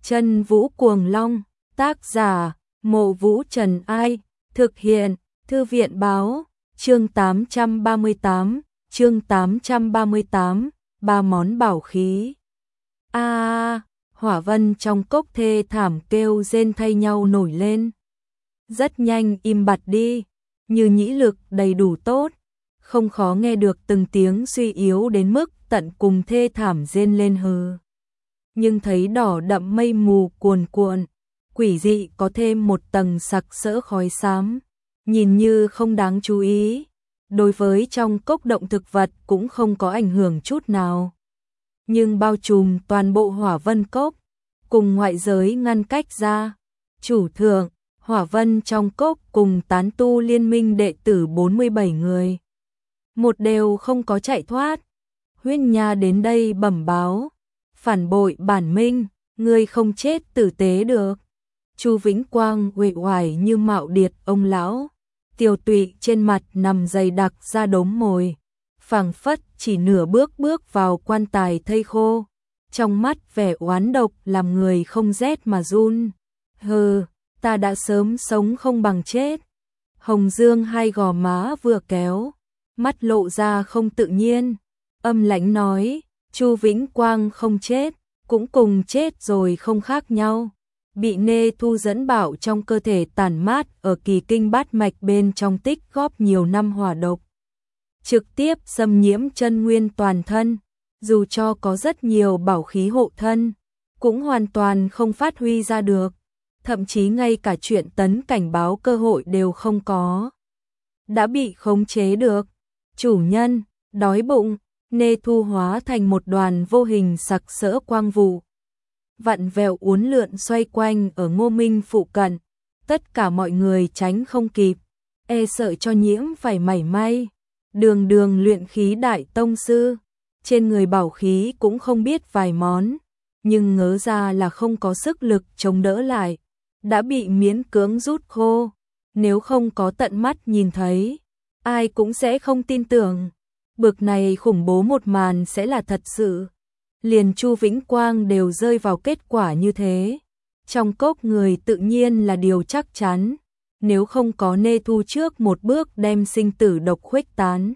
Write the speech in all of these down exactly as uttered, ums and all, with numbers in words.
Chân Vũ Cuồng Long, tác giả, Mộ Vũ Trần Ai, thực hiện, Thư viện Báo, chương tám trăm ba mươi tám, chương tám trăm ba mươi tám, ba món bảo khí. A, à, hỏa vân trong cốc thê thảm kêu rên thay nhau nổi lên. Rất nhanh im bặt đi, như nhĩ lực đầy đủ tốt, không khó nghe được từng tiếng suy yếu đến mức tận cùng thê thảm rên lên hừ. Nhưng thấy đỏ đậm mây mù cuồn cuộn, quỷ dị có thêm một tầng sặc sỡ khói xám, nhìn như không đáng chú ý, đối với trong cốc động thực vật cũng không có ảnh hưởng chút nào. Nhưng bao trùm toàn bộ hỏa vân cốc, cùng ngoại giới ngăn cách ra, chủ thượng, hỏa vân trong cốc cùng tán tu liên minh đệ tử bốn mươi bảy người. Một đều không có chạy thoát. Huyên Nha đến đây bẩm báo, phản bội bản minh, ngươi không chết tử tế được. Chu Vĩnh Quang uể oải như mạo điệt ông lão, tiều tụy trên mặt nằm dày đặc ra đốm mồi, phảng phất chỉ nửa bước bước vào quan tài thây khô, trong mắt vẻ oán độc làm người không rét mà run. Hừ, ta đã sớm sống không bằng chết. Hồng Dương hai gò má vừa kéo, mắt lộ ra không tự nhiên, âm lãnh nói, Chu Vĩnh Quang không chết, cũng cùng chết rồi không khác nhau. Bị Nê Thu dẫn bảo trong cơ thể tản mát ở kỳ kinh bát mạch bên trong tích góp nhiều năm hỏa độc, trực tiếp xâm nhiễm chân nguyên toàn thân, dù cho có rất nhiều bảo khí hộ thân, cũng hoàn toàn không phát huy ra được, thậm chí ngay cả chuyện tấn cảnh báo cơ hội đều không có. Đã bị khống chế được. Chủ nhân, đói bụng, Nê Thu hóa thành một đoàn vô hình sặc sỡ quang vụ, vặn vẹo uốn lượn xoay quanh ở Ngô Minh phụ cận, tất cả mọi người tránh không kịp, e sợ cho nhiễm phải mảy may. Đường đường luyện khí đại tông sư, trên người bảo khí cũng không biết vài món, nhưng ngớ ra là không có sức lực chống đỡ lại, đã bị miễn cưỡng rút khô, nếu không có tận mắt nhìn thấy, ai cũng sẽ không tin tưởng, bực này khủng bố một màn sẽ là thật sự. Liền Chu Vĩnh Quang đều rơi vào kết quả như thế, trong cốc người tự nhiên là điều chắc chắn, nếu không có Nê Thu trước một bước đem sinh tử độc khuếch tán,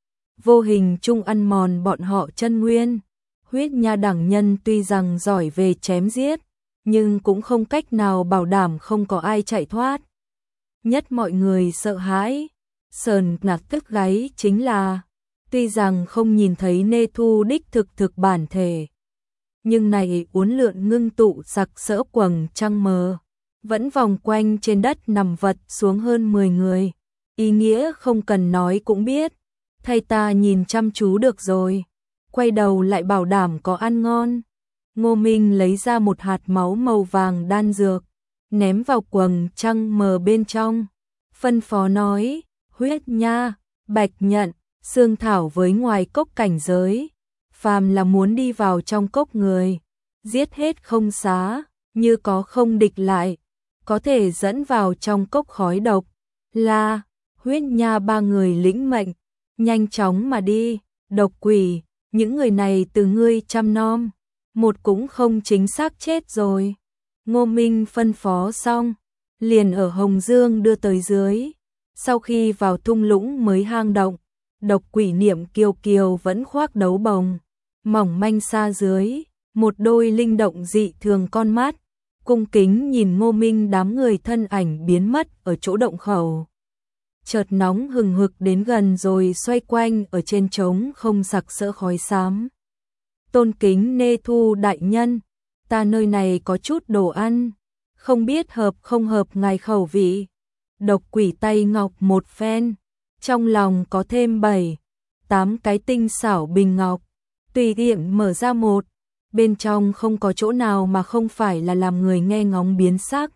vô hình chung ăn mòn bọn họ chân nguyên. Huyết Nha đẳng nhân tuy rằng giỏi về chém giết, nhưng cũng không cách nào bảo đảm không có ai chạy thoát. Nhất mọi người sợ hãi, sờn nạt tức gáy chính là, tuy rằng không nhìn thấy Nê Thu đích thực thực bản thể, nhưng này uốn lượn ngưng tụ sặc sỡ quầng trăng mờ, vẫn vòng quanh trên đất nằm vật xuống hơn mười người, ý nghĩa không cần nói cũng biết, thay ta nhìn chăm chú được rồi, quay đầu lại bảo đảm có ăn ngon. Ngô Minh lấy ra một hạt máu màu vàng đan dược, ném vào quầng trăng mờ bên trong, phân phó nói, Huyết Nha, Bạch Nhận, Sương Thảo với ngoài cốc cảnh giới, phàm là muốn đi vào trong cốc người, giết hết không xá, như có không địch lại, có thể dẫn vào trong cốc khói độc. Là, Huyết Nha ba người lĩnh mệnh, nhanh chóng mà đi. Độc quỷ, những người này từ ngươi chăm nom, một cũng không chính xác chết rồi. Ngô Minh phân phó xong, liền ở Hồng Dương đưa tới dưới. Sau khi vào thung lũng mới hang động, độc quỷ Niệm Kiều Kiều vẫn khoác đấu bồng, mỏng manh xa dưới, một đôi linh động dị thường con mắt, cung kính nhìn Ngô Minh đám người thân ảnh biến mất ở chỗ động khẩu. Chợt nóng hừng hực đến gần rồi xoay quanh ở trên trống không sặc sỡ khói xám. Tôn kính Nê Thu đại nhân, ta nơi này có chút đồ ăn, không biết hợp không hợp ngài khẩu vị. Độc quỷ tay ngọc một phen, trong lòng có thêm bảy, tám cái tinh xảo bình ngọc, tùy tiện mở ra một, bên trong không có chỗ nào mà không phải là làm người nghe ngóng biến sắc.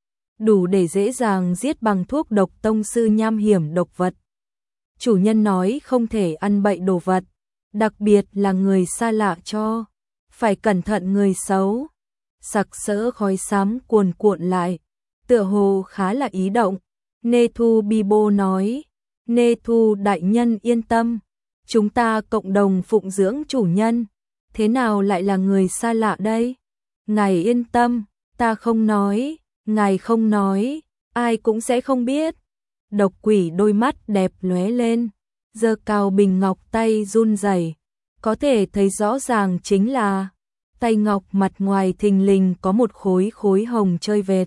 Đủ để dễ dàng giết bằng thuốc độc tông sư nham hiểm độc vật. Chủ nhân nói không thể ăn bậy đồ vật, đặc biệt là người xa lạ cho, phải cẩn thận người xấu. Sặc sỡ khói xám cuồn cuộn lại, tựa hồ khá là ý động. Nê Thu bi bô nói, Nê Thu đại nhân yên tâm, chúng ta cộng đồng phụng dưỡng chủ nhân, thế nào lại là người xa lạ đây? Ngài yên tâm, ta không nói, ngài không nói, ai cũng sẽ không biết. Độc quỷ đôi mắt đẹp lóe lên, giơ cao bình ngọc tay run rẩy, có thể thấy rõ ràng chính là tay ngọc mặt ngoài thình lình có một khối khối hồng chơi vệt.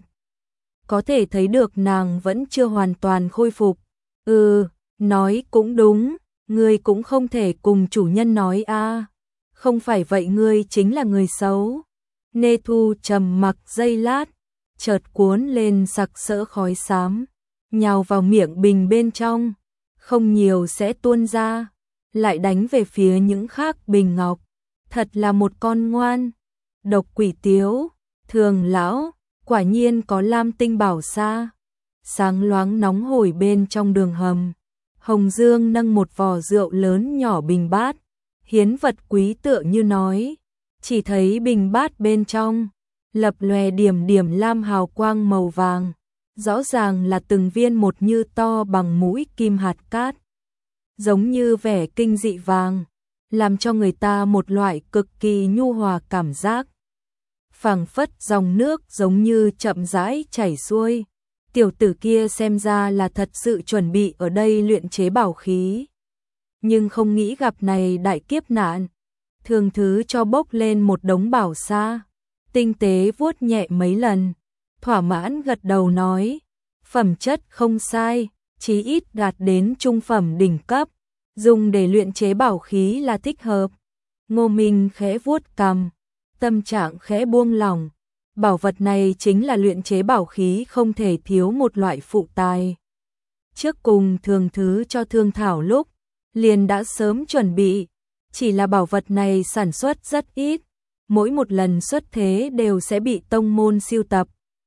Có thể thấy được nàng vẫn chưa hoàn toàn khôi phục. Ừ, nói cũng đúng, ngươi cũng không thể cùng chủ nhân nói a. Không phải vậy ngươi chính là người xấu. Nê Thu trầm mặc giây lát, chợt cuốn lên sặc sỡ khói xám, nhào vào miệng bình bên trong, không nhiều sẽ tuôn ra, lại đánh về phía những khác bình ngọc. Thật là một con ngoan. Độc quỷ tiếu, Thường lão, quả nhiên có lam tinh bảo sa. Sáng loáng nóng hổi bên trong đường hầm. Hồng Dương nâng một vò rượu lớn nhỏ bình bát, hiến vật quý tựa như nói, chỉ thấy bình bát bên trong lập lòe điểm điểm lam hào quang màu vàng, rõ ràng là từng viên một như to bằng mũi kim hạt cát, giống như vẻ kinh dị vàng, làm cho người ta một loại cực kỳ nhu hòa cảm giác. Phảng phất dòng nước giống như chậm rãi chảy xuôi. Tiểu tử kia xem ra là thật sự chuẩn bị ở đây luyện chế bảo khí. Nhưng không nghĩ gặp này đại kiếp nạn. Thường thứ cho bốc lên một đống bảo sa, tinh tế vuốt nhẹ mấy lần, thỏa mãn gật đầu nói, phẩm chất không sai, chí ít đạt đến trung phẩm đỉnh cấp, dùng để luyện chế bảo khí là thích hợp. Ngô Minh khẽ vuốt cằm, tâm trạng khẽ buông lỏng. Bảo vật này chính là luyện chế bảo khí không thể thiếu một loại phụ tài. Trước cùng thường thứ cho thương thảo lúc, liền đã sớm chuẩn bị, chỉ là bảo vật này sản xuất rất ít, mỗi một lần xuất thế đều sẽ bị tông môn siêu tập.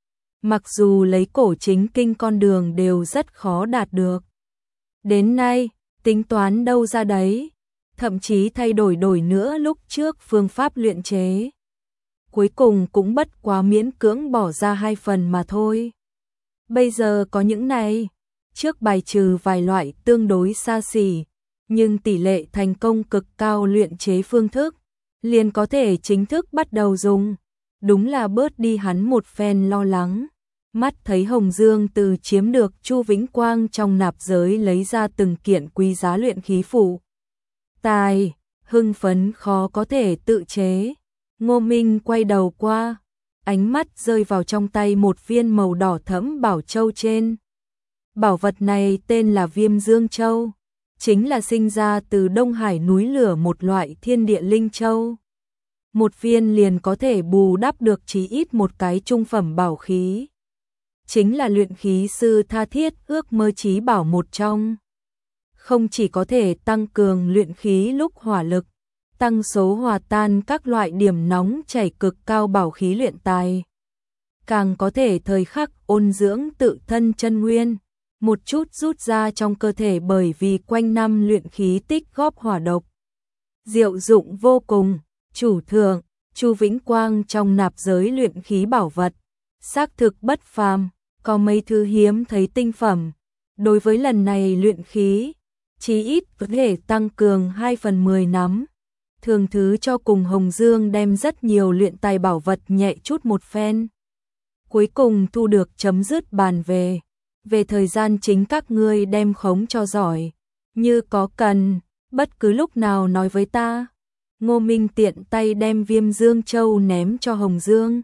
Mặc dù lấy cổ chính kinh con đường đều rất khó đạt được. Đến nay, tính toán đâu ra đấy, thậm chí thay đổi đổi nữa lúc trước phương pháp luyện chế. Cuối cùng cũng bất quá miễn cưỡng bỏ ra hai phần mà thôi. Bây giờ có những này, trước bài trừ vài loại tương đối xa xỉ, nhưng tỷ lệ thành công cực cao luyện chế phương thức, liền có thể chính thức bắt đầu dùng. Đúng là bớt đi hắn một phen lo lắng. Mắt thấy Hồng Dương từ chiếm được Chu Vĩnh Quang trong nạp giới lấy ra từng kiện quý giá luyện khí phụ tài, hưng phấn khó có thể tự chế. Ngô Minh quay đầu qua, ánh mắt rơi vào trong tay một viên màu đỏ thẫm bảo châu trên. Bảo vật này tên là Viêm Dương Châu, chính là sinh ra từ Đông Hải núi lửa một loại thiên địa linh châu. Một viên liền có thể bù đắp được chí ít một cái trung phẩm bảo khí. Chính là luyện khí sư tha thiết ước mơ chí bảo một trong. Không chỉ có thể tăng cường luyện khí lúc hỏa lực, tăng số hòa tan các loại điểm nóng chảy cực cao bảo khí luyện tài, càng có thể thời khắc ôn dưỡng tự thân chân nguyên, một chút rút ra trong cơ thể bởi vì quanh năm luyện khí tích góp hỏa độc. Diệu dụng vô cùng, chủ thượng, Chu Vĩnh Quang trong nạp giới luyện khí bảo vật, xác thực bất phàm, có mấy thứ hiếm thấy tinh phẩm. Đối với lần này luyện khí, chí ít có thể tăng cường hai phần mười nắm. Thường thứ cho cùng Hồng Dương đem rất nhiều luyện tài bảo vật nhẹ chút một phen. Cuối cùng thu được chấm dứt bàn về. Về thời gian chính các ngươi đem khống cho giỏi. Như có cần, bất cứ lúc nào nói với ta. Ngô Minh tiện tay đem Viêm Dương Châu ném cho Hồng Dương.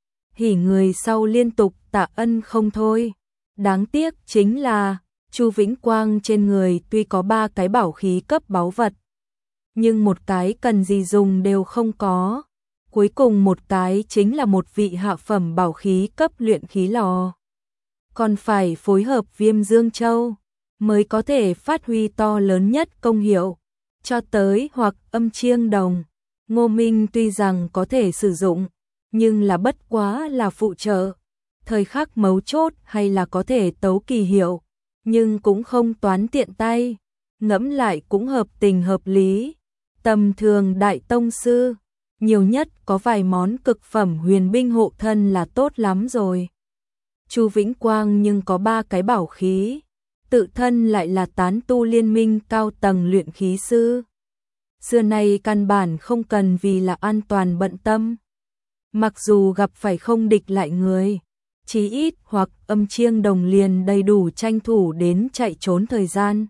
Hỉ người sau liên tục tạ ân không thôi. Đáng tiếc chính là Chu Vĩnh Quang trên người tuy có ba cái bảo khí cấp báu vật, nhưng một cái cần gì dùng đều không có. Cuối cùng một cái chính là một vị hạ phẩm bảo khí cấp luyện khí lò. Còn phải phối hợp Viêm Dương Châu mới có thể phát huy to lớn nhất công hiệu. Cho tới hoặc âm chiêng đồng, Ngô Minh tuy rằng có thể sử dụng, nhưng là bất quá là phụ trợ. Thời khắc mấu chốt hay là có thể tấu kỳ hiệu, nhưng cũng không toán tiện tay. Ngẫm lại cũng hợp tình hợp lý. Tầm thường đại tông sư, nhiều nhất có vài món cực phẩm huyền binh hộ thân là tốt lắm rồi. Chu Vĩnh Quang nhưng có ba cái bảo khí, tự thân lại là tán tu liên minh cao tầng luyện khí sư. Xưa nay căn bản không cần vì là an toàn bận tâm. Mặc dù gặp phải không địch lại người, chí ít hoặc âm chiêng đồng liền đầy đủ tranh thủ đến chạy trốn thời gian.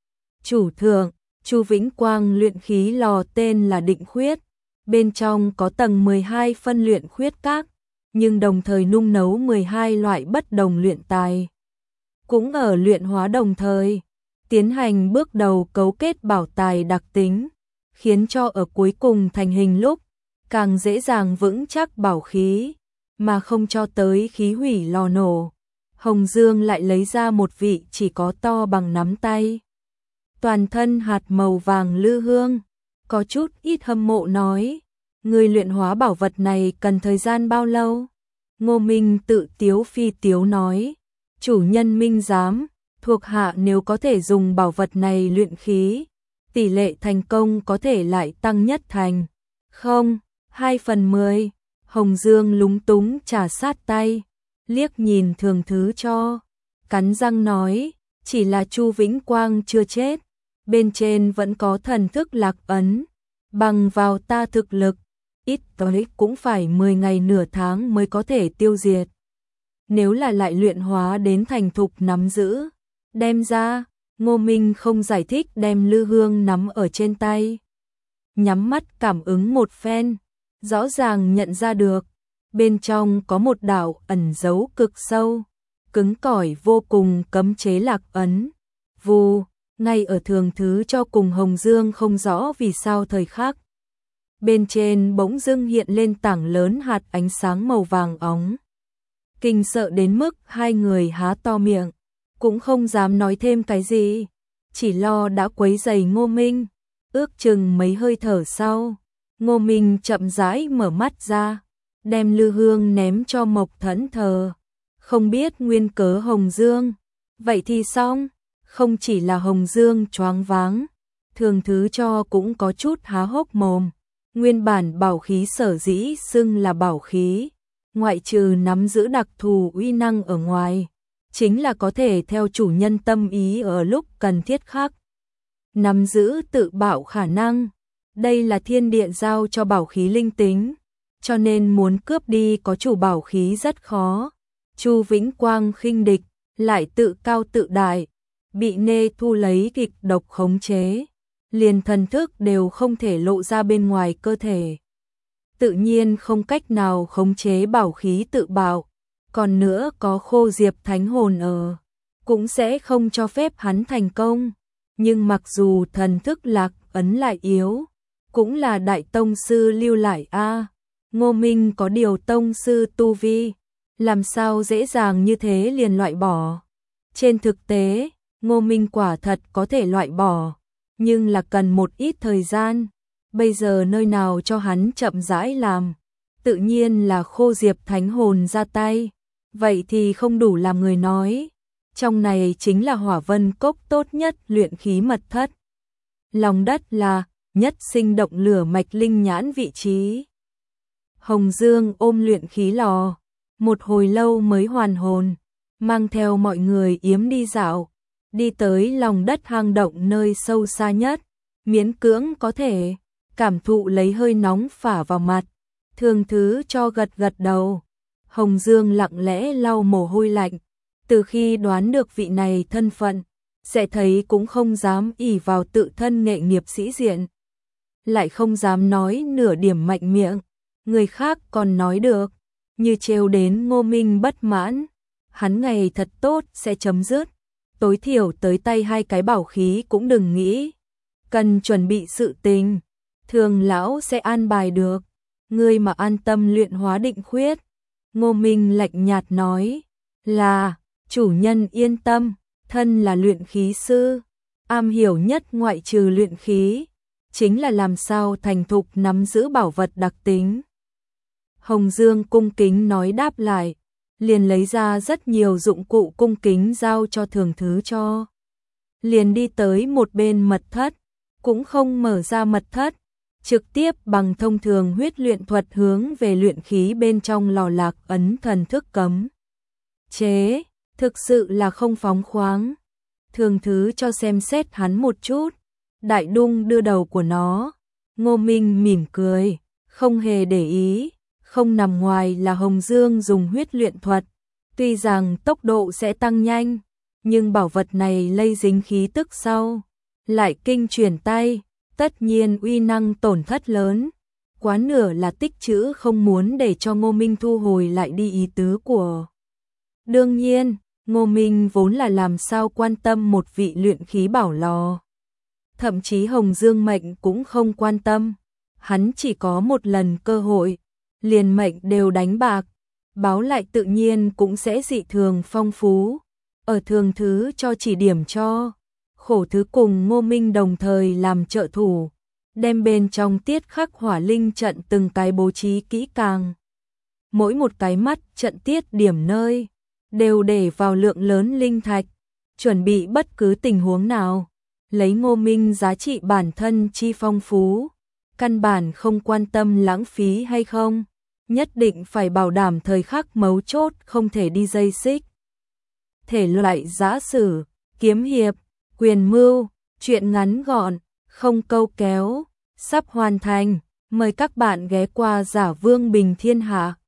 Chủ thượng, Chu Vĩnh Quang luyện khí lò tên là Định Khuyết, bên trong có tầng mười hai phân luyện khuyết các, nhưng đồng thời nung nấu mười hai loại bất đồng luyện tài. Cũng ở luyện hóa đồng thời, tiến hành bước đầu cấu kết bảo tài đặc tính, khiến cho ở cuối cùng thành hình lúc, càng dễ dàng vững chắc bảo khí, mà không cho tới khí hủy lò nổ. Hồng Dương lại lấy ra một vị chỉ có to bằng nắm tay, toàn thân hạt màu vàng lư hương, có chút ít hâm mộ nói, người luyện hóa bảo vật này cần thời gian bao lâu? Ngô Minh tự tiếu phi tiếu nói, chủ nhân minh giám, thuộc hạ nếu có thể dùng bảo vật này luyện khí, tỷ lệ thành công có thể lại tăng nhất thành, không, hai phần mười. Hồng Dương lúng túng trà sát tay, liếc nhìn Thường Thứ Cho, cắn răng nói, chỉ là Chu Vĩnh Quang chưa chết, bên trên vẫn có thần thức lạc ấn, bằng vào ta thực lực, ít tối cũng phải mười ngày nửa tháng mới có thể tiêu diệt. Nếu là lại luyện hóa đến thành thục nắm giữ, đem ra, Ngô Minh không giải thích đem lư hương nắm ở trên tay. Nhắm mắt cảm ứng một phen, rõ ràng nhận ra được, bên trong có một đạo ẩn dấu cực sâu, cứng cỏi vô cùng cấm chế lạc ấn. Vù, ngay ở Thường Thứ Cho cùng Hồng Dương không rõ vì sao thời khắc. Bên trên bỗng dưng hiện lên tảng lớn hạt ánh sáng màu vàng óng. Kinh sợ đến mức hai người há to miệng, cũng không dám nói thêm cái gì, chỉ lo đã quấy rầy Ngô Minh. Ước chừng mấy hơi thở sau, Ngô Minh chậm rãi mở mắt ra, đem lư hương ném cho Mộc Thẫn Thờ. Không biết nguyên cớ Hồng Dương, vậy thì xong, không chỉ là Hồng Dương choáng váng, Thường Thứ Cho cũng có chút há hốc mồm. Nguyên bản bảo khí sở dĩ xưng là bảo khí, ngoại trừ nắm giữ đặc thù uy năng ở ngoài, chính là có thể theo chủ nhân tâm ý ở lúc cần thiết khắc. Nắm giữ tự bảo khả năng, đây là thiên địa giao cho bảo khí linh tính, cho nên muốn cướp đi có chủ bảo khí rất khó. Chu Vĩnh Quang khinh địch, lại tự cao tự đại, bị Nê Thu lấy kịch độc khống chế, liền thần thức đều không thể lộ ra bên ngoài cơ thể. Tự nhiên không cách nào khống chế bảo khí tự bảo, còn nữa có Khô Diệp Thánh Hồn ở, cũng sẽ không cho phép hắn thành công. Nhưng mặc dù thần thức lạc ấn lại yếu, cũng là đại tông sư lưu lại a. Ngô Minh có điều tông sư tu vi, làm sao dễ dàng như thế liền loại bỏ. Trên thực tế, Ngô Minh quả thật có thể loại bỏ, nhưng là cần một ít thời gian. Bây giờ nơi nào cho hắn chậm rãi làm, tự nhiên là Khô Diệp Thánh Hồn ra tay, vậy thì không đủ làm người nói. Trong này chính là Hỏa Vân Cốc tốt nhất luyện khí mật thất. Lòng đất là nhất sinh động lửa mạch linh nhãn vị trí. Hồng Dương ôm luyện khí lò, một hồi lâu mới hoàn hồn, mang theo mọi người yếm đi dạo, đi tới lòng đất hang động nơi sâu xa nhất, miễn cưỡng có thể cảm thụ lấy hơi nóng phả vào mặt. Thường Thứ Cho gật gật đầu. Hồng Dương lặng lẽ lau mồ hôi lạnh, từ khi đoán được vị này thân phận, sẽ thấy cũng không dám ỷ vào tự thân nghệ nghiệp sĩ diện, lại không dám nói nửa điểm mạnh miệng, người khác còn nói được, như trêu đến Ngô Minh bất mãn, hắn ngày thật tốt sẽ chấm dứt, tối thiểu tới tay hai cái bảo khí cũng đừng nghĩ, cần chuẩn bị sự tình, Thường lão sẽ an bài được, ngươi mà an tâm luyện hóa định khuyết. Ngô Minh lạnh nhạt nói, là, chủ nhân yên tâm, thân là luyện khí sư, am hiểu nhất ngoại trừ luyện khí, chính là làm sao thành thục nắm giữ bảo vật đặc tính. Hồng Dương cung kính nói đáp lại, liền lấy ra rất nhiều dụng cụ cung kính giao cho Thường Thứ Cho. Liền đi tới một bên mật thất, cũng không mở ra mật thất, trực tiếp bằng thông thường huyết luyện thuật hướng về luyện khí bên trong lò lạc ấn thần thức cấm chế, thực sự là không phóng khoáng. Thường Thứ Cho xem xét hắn một chút, đại đung đưa đầu của nó. Ngô Minh mỉm cười, không hề để ý, không nằm ngoài là Hồng Dương dùng huyết luyện thuật. Tuy rằng tốc độ sẽ tăng nhanh, nhưng bảo vật này lây dính khí tức sau, lại kinh chuyển tay, tất nhiên uy năng tổn thất lớn. Quá nửa là tích trữ không muốn để cho Ngô Minh thu hồi lại đi ý tứ của. Đương nhiên, Ngô Minh vốn là làm sao quan tâm một vị luyện khí bảo lò. Thậm chí Hồng Dương mệnh cũng không quan tâm, hắn chỉ có một lần cơ hội, liền mệnh đều đánh bạc, báo lại tự nhiên cũng sẽ dị thường phong phú. Ở thường thứ cho chỉ điểm cho, khổ thứ cùng Ngô Minh đồng thời làm trợ thủ, đem bên trong tiết khắc hỏa linh trận từng cái bố trí kỹ càng. Mỗi một cái mắt trận tiết điểm nơi, đều để vào lượng lớn linh thạch, chuẩn bị bất cứ tình huống nào. Lấy Ngô Minh giá trị bản thân chi phong phú, căn bản không quan tâm lãng phí hay không, nhất định phải bảo đảm thời khắc mấu chốt không thể đi dây xích. Thể loại giã sử, kiếm hiệp, quyền mưu, truyện ngắn gọn, không câu kéo, sắp hoàn thành, mời các bạn ghé qua Giả Vương Bình Thiên Hạ.